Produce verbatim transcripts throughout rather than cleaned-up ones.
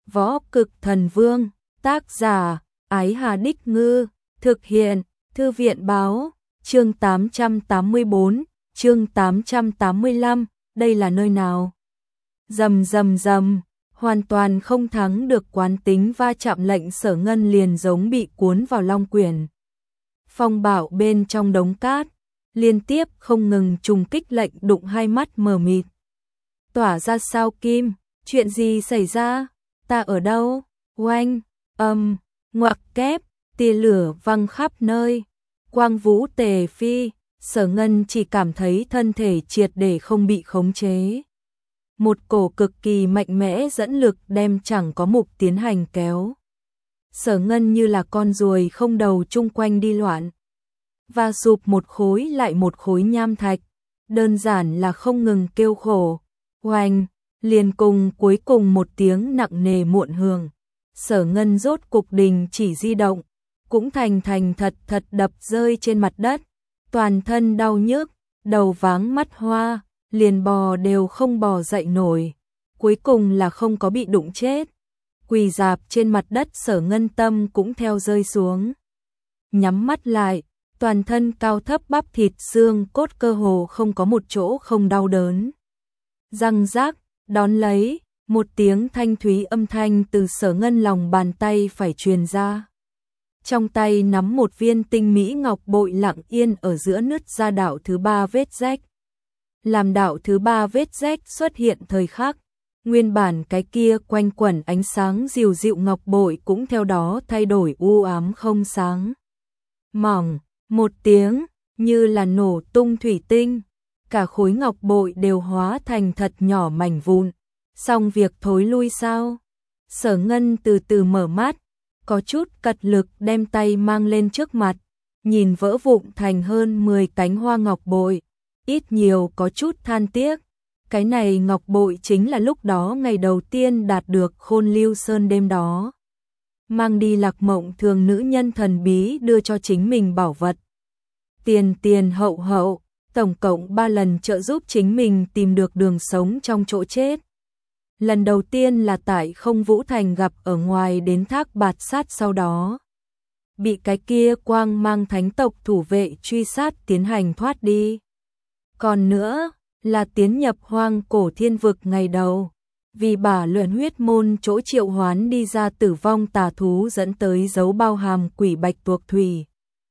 Võ Cực Thần Vương, tác giả, Ái Hà Đích Ngư, thực hiện, Thư viện Báo, chương tám trăm tám mươi tư, chương tám trăm tám mươi lăm, đây là nơi nào? Rầm rầm rầm, hoàn toàn không thắng được quán tính va chạm lệnh Sở Ngân liền giống bị cuốn vào long quyển. Phong bạo bên trong đống cát, liên tiếp không ngừng trùng kích lệnh đụng hai mắt mờ mịt. Tỏa ra sao kim, chuyện gì xảy ra? Ta ở đâu? Oanh, âm, ngoặc kép, tia lửa văng khắp nơi. Quang vũ tề phi, Sở Ngân chỉ cảm thấy thân thể triệt để không bị khống chế. Một cổ cực kỳ mạnh mẽ dẫn lực đem chẳng có mục tiến hành kéo. Sở Ngân như là con ruồi không đầu chung quanh đi loạn. Và sụp một khối lại một khối nham thạch, đơn giản là không ngừng kêu khổ. Oanh, liền cùng cuối cùng một tiếng nặng nề muộn hưởng. Sở Ngân rốt cục đình chỉ di động, cũng thành thành thật thật đập rơi trên mặt đất. Toàn thân đau nhức, đầu váng mắt hoa, liền bò đều không bò dậy nổi. Cuối cùng là không có bị đụng chết. Quỳ rạp trên mặt đất, Sở Ngân tâm cũng theo rơi xuống. Nhắm mắt lại, toàn thân cao thấp bắp thịt xương cốt cơ hồ không có một chỗ không đau đớn. Răng rác, đón lấy, một tiếng thanh thúy âm thanh từ Sở Ngân lòng bàn tay phải truyền ra. Trong tay nắm một viên tinh mỹ ngọc bội lặng yên ở giữa nứt ra đạo thứ ba vết rách. Làm đạo thứ ba vết rách xuất hiện thời khắc, nguyên bản cái kia quanh quẩn ánh sáng dịu dịu ngọc bội cũng theo đó thay đổi u ám không sáng. Mỏng, một tiếng, như là nổ tung thủy tinh, cả khối ngọc bội đều hóa thành thật nhỏ mảnh vụn. Xong việc thối lui sao? Sở Ngân từ từ mở mắt, có chút cật lực đem tay mang lên trước mặt, nhìn vỡ vụn thành hơn mười cánh hoa ngọc bội, ít nhiều có chút than tiếc. Cái này ngọc bội chính là lúc đó ngày đầu tiên đạt được Khôn Lưu Sơn đêm đó. Mang đi Lạc Mộng Thường nữ nhân thần bí đưa cho chính mình bảo vật. Tiền tiền hậu hậu, tổng cộng ba lần trợ giúp chính mình tìm được đường sống trong chỗ chết. Lần đầu tiên là tại Không Vũ Thành gặp ở ngoài đến Thác Bạt Sát, sau đó bị cái kia quang mang thánh tộc thủ vệ truy sát tiến hành thoát đi. Còn nữa là tiến nhập hoang cổ thiên vực ngày đầu, vì bà luyện huyết môn chỗ triệu hoán đi ra tử vong tà thú dẫn tới dấu bao hàm quỷ bạch tuộc thủy.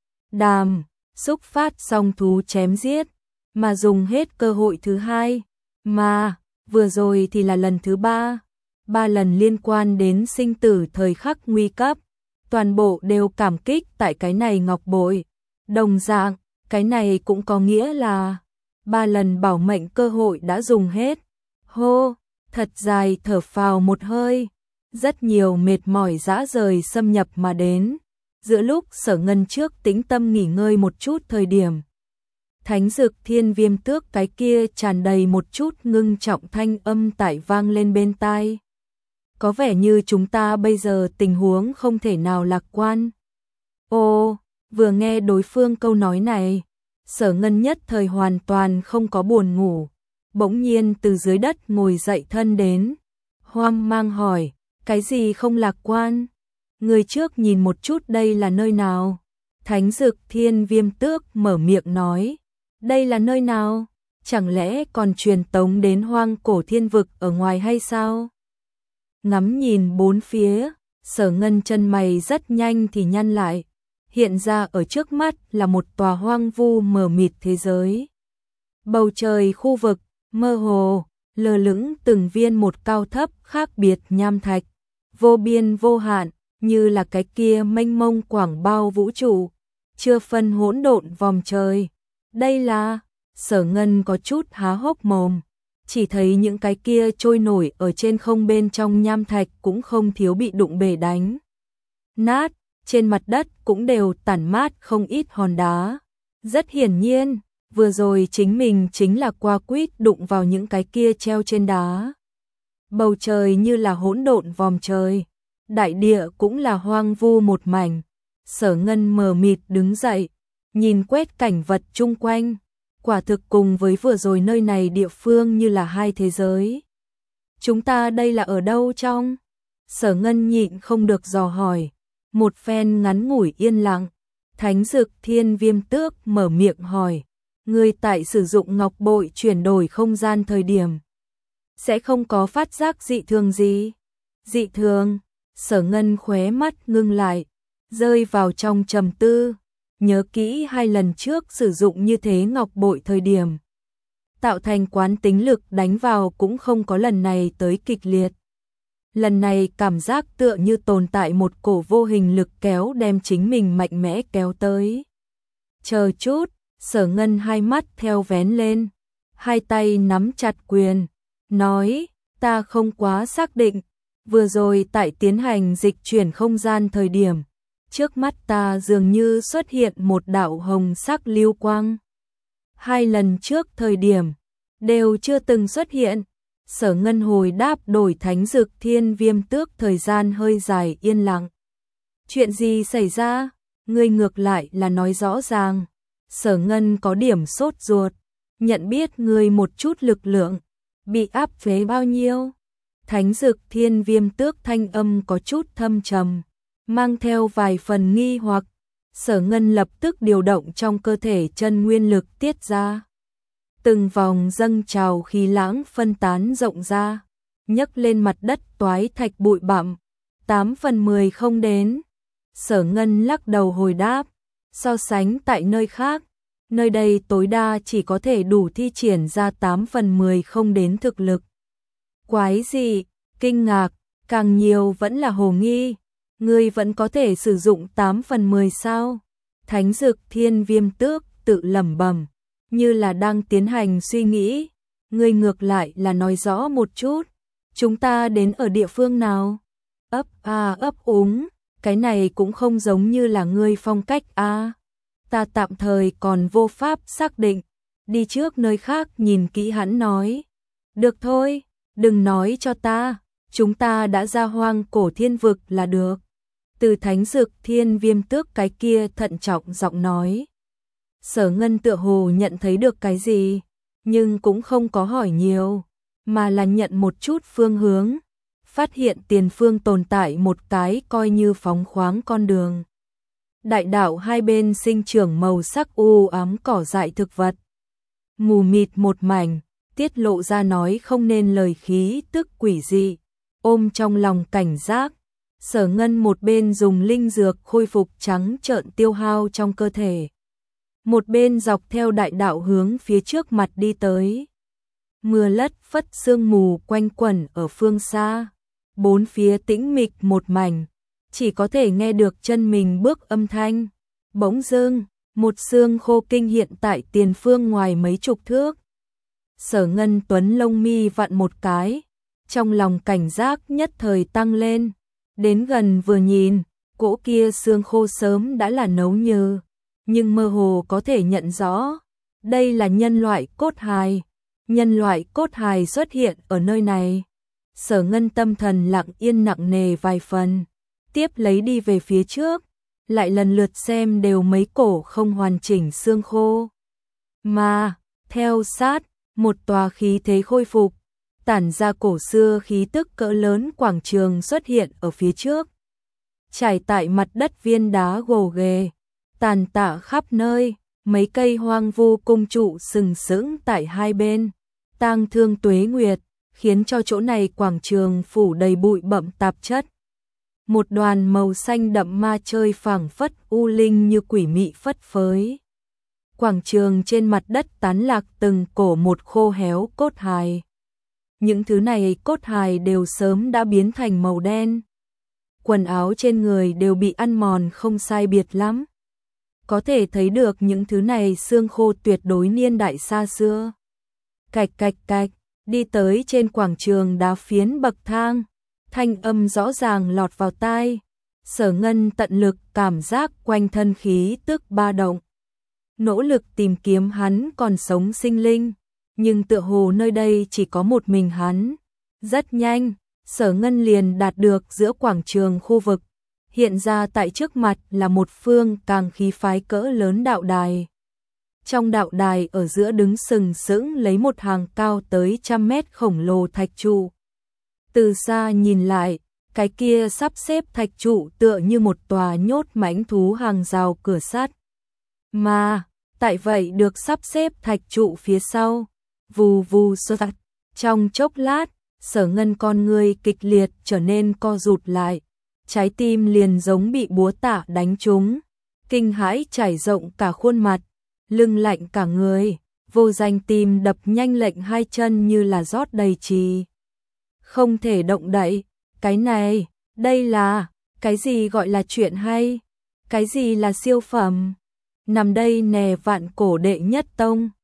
Đàm, xúc phát song thú chém giết, mà dùng hết cơ hội thứ hai, mà vừa rồi thì là lần thứ ba. Ba lần liên quan đến sinh tử thời khắc nguy cấp, toàn bộ đều cảm kích tại cái này ngọc bội. Đồng dạng, cái này cũng có nghĩa là ba lần bảo mệnh cơ hội đã dùng hết. Hô, thật dài thở phào một hơi, rất nhiều mệt mỏi rã rời xâm nhập mà đến. Giữa lúc Sở Ngân trước tĩnh tâm nghỉ ngơi một chút thời điểm, Thánh Dực Thiên Viêm Tước cái kia tràn đầy một chút ngưng trọng thanh âm tại vang lên bên tai. Có vẻ như chúng ta bây giờ tình huống không thể nào lạc quan. Ô, vừa nghe đối phương câu nói này, Sở Ngân nhất thời hoàn toàn không có buồn ngủ, bỗng nhiên từ dưới đất ngồi dậy thân đến, hoang mang hỏi, cái gì không lạc quan? Người trước nhìn một chút đây là nơi nào? Thánh Dực Thiên Viêm Tước mở miệng nói, đây là nơi nào? Chẳng lẽ còn truyền tống đến hoang cổ thiên vực ở ngoài hay sao? Ngắm nhìn bốn phía, Sở Ngân chân mày rất nhanh thì nhăn lại. Hiện ra ở trước mắt là một tòa hoang vu mờ mịt thế giới. Bầu trời khu vực, mơ hồ, lơ lửng từng viên một cao thấp khác biệt nham thạch, vô biên vô hạn, như là cái kia mênh mông quảng bao vũ trụ, chưa phân hỗn độn vòng trời. Đây là, Sở Ngân có chút há hốc mồm, chỉ thấy những cái kia trôi nổi ở trên không bên trong nham thạch cũng không thiếu bị đụng bể đánh nát, trên mặt đất cũng đều tản mát không ít hòn đá. Rất hiển nhiên, vừa rồi chính mình chính là qua quýt đụng vào những cái kia treo trên đá. Bầu trời như là hỗn độn vòng trời, đại địa cũng là hoang vu một mảnh. Sở Ngân mờ mịt đứng dậy, nhìn quét cảnh vật chung quanh, quả thực cùng với vừa rồi nơi này địa phương như là hai thế giới. Chúng ta đây là ở đâu trong? Sở Ngân nhịn không được dò hỏi. Một phen ngắn ngủi yên lặng, Thánh Dực Thiên Viêm Tước mở miệng hỏi, ngươi tại sử dụng ngọc bội chuyển đổi không gian thời điểm, sẽ không có phát giác dị thường gì? Dị thường? Sở Ngân khóe mắt ngưng lại, rơi vào trong trầm tư, nhớ kỹ hai lần trước sử dụng như thế ngọc bội thời điểm, tạo thành quán tính lực đánh vào cũng không có lần này tới kịch liệt. Lần này cảm giác tựa như tồn tại một cổ vô hình lực kéo đem chính mình mạnh mẽ kéo tới. Chờ chút, Sở Ngân hai mắt theo vén lên, hai tay nắm chặt quyền, nói, ta không quá xác định, vừa rồi tại tiến hành dịch chuyển không gian thời điểm, trước mắt ta dường như xuất hiện một đạo hồng sắc lưu quang. Hai lần trước thời điểm, đều chưa từng xuất hiện. Sở Ngân hồi đáp đổi Thánh Dực Thiên Viêm Tước thời gian hơi dài yên lặng. Chuyện gì xảy ra? Ngươi ngược lại là nói rõ ràng. Sở Ngân có điểm sốt ruột, nhận biết ngươi một chút lực lượng, bị áp chế bao nhiêu? Thánh Dực Thiên Viêm Tước thanh âm có chút thâm trầm, mang theo vài phần nghi hoặc. Sở Ngân lập tức điều động trong cơ thể chân nguyên lực tiết ra. Từng vòng dâng trào khí lãng phân tán rộng ra, nhấc lên mặt đất toái thạch bụi bặm, tám phần mười không đến. Sở Ngân lắc đầu hồi đáp, so sánh tại nơi khác, nơi đây tối đa chỉ có thể đủ thi triển ra tám phần mười không đến thực lực. Quái gì? Kinh ngạc, càng nhiều vẫn là hồ nghi, ngươi vẫn có thể sử dụng tám phần mười sao? Thánh Dực Thiên Viêm Tước tự lẩm bẩm, như là đang tiến hành suy nghĩ, ngươi ngược lại là nói rõ một chút, chúng ta đến ở địa phương nào? Ấp a ấp úng, cái này cũng không giống như là ngươi phong cách a. Ta tạm thời còn vô pháp xác định, đi trước nơi khác nhìn kỹ hắn nói. Được thôi, đừng nói cho ta, chúng ta đã ra hoang cổ thiên vực là được. Từ Thánh Dực Thiên Viêm Tước cái kia thận trọng giọng nói. Sở Ngân tựa hồ nhận thấy được cái gì, nhưng cũng không có hỏi nhiều, mà là nhận một chút phương hướng, phát hiện tiền phương tồn tại một cái coi như phóng khoáng con đường. Đại đạo hai bên sinh trưởng màu sắc u ám cỏ dại thực vật. Mù mịt một mảnh, tiết lộ ra nói không nên lời khí tức quỷ dị, ôm trong lòng cảnh giác. Sở Ngân một bên dùng linh dược khôi phục trắng trợn tiêu hao trong cơ thể, một bên dọc theo đại đạo hướng phía trước mặt đi tới. Mưa lất phất sương mù quanh quẩn ở phương xa, bốn phía tĩnh mịch một mảnh, chỉ có thể nghe được chân mình bước âm thanh. Bỗng dưng, một xương khô kinh hiện tại tiền phương ngoài mấy chục thước. Sở Ngân Tuấn lông mi vặn một cái, trong lòng cảnh giác nhất thời tăng lên, đến gần vừa nhìn, cỗ kia xương khô sớm đã là nấu nhừ, nhưng mơ hồ có thể nhận rõ, đây là nhân loại cốt hài. Nhân loại cốt hài xuất hiện ở nơi này. Sở Ngân tâm thần lặng yên nặng nề vài phần, tiếp lấy đi về phía trước, lại lần lượt xem đều mấy cổ không hoàn chỉnh xương khô. Mà, theo sát, một tòa khí thế khôi phục, tản ra cổ xưa khí tức cỡ lớn quảng trường xuất hiện ở phía trước. Trải tại mặt đất viên đá gồ ghề, tàn tạ khắp nơi, mấy cây hoang vu cung trụ sừng sững tại hai bên, tang thương tuế nguyệt, khiến cho chỗ này quảng trường phủ đầy bụi bặm tạp chất. Một đoàn màu xanh đậm ma chơi phảng phất u linh như quỷ mị phất phới. Quảng trường trên mặt đất tán lạc từng cổ một khô héo cốt hài. Những thứ này cốt hài đều sớm đã biến thành màu đen. Quần áo trên người đều bị ăn mòn không sai biệt lắm. Có thể thấy được những thứ này xương khô tuyệt đối niên đại xa xưa. Cạch cạch cạch, đi tới trên quảng trường đá phiến bậc thang, thanh âm rõ ràng lọt vào tai. Sở Ngân tận lực cảm giác quanh thân khí tức ba động, nỗ lực tìm kiếm hắn còn sống sinh linh, nhưng tựa hồ nơi đây chỉ có một mình hắn. Rất nhanh, Sở Ngân liền đạt được giữa quảng trường khu vực, hiện ra tại trước mặt là một phương càng khí phái cỡ lớn đạo đài. Trong đạo đài ở giữa đứng sừng sững lấy một hàng cao tới trăm mét khổng lồ thạch trụ. Từ xa nhìn lại, cái kia sắp xếp thạch trụ tựa như một tòa nhốt mãnh thú hàng rào cửa sắt. Mà, tại vậy được sắp xếp thạch trụ phía sau, vù vù sơ tạch. Trong chốc lát, Sở Ngân con người kịch liệt trở nên co rụt lại, trái tim liền giống bị búa tạ đánh trúng, kinh hãi trải rộng cả khuôn mặt, lưng lạnh cả người, vô danh tim đập nhanh lệnh hai chân như là rót đầy trì. Không thể động đậy, cái này, đây là, cái gì gọi là chuyện hay, cái gì là siêu phẩm, nằm đây nè vạn cổ đệ nhất tông.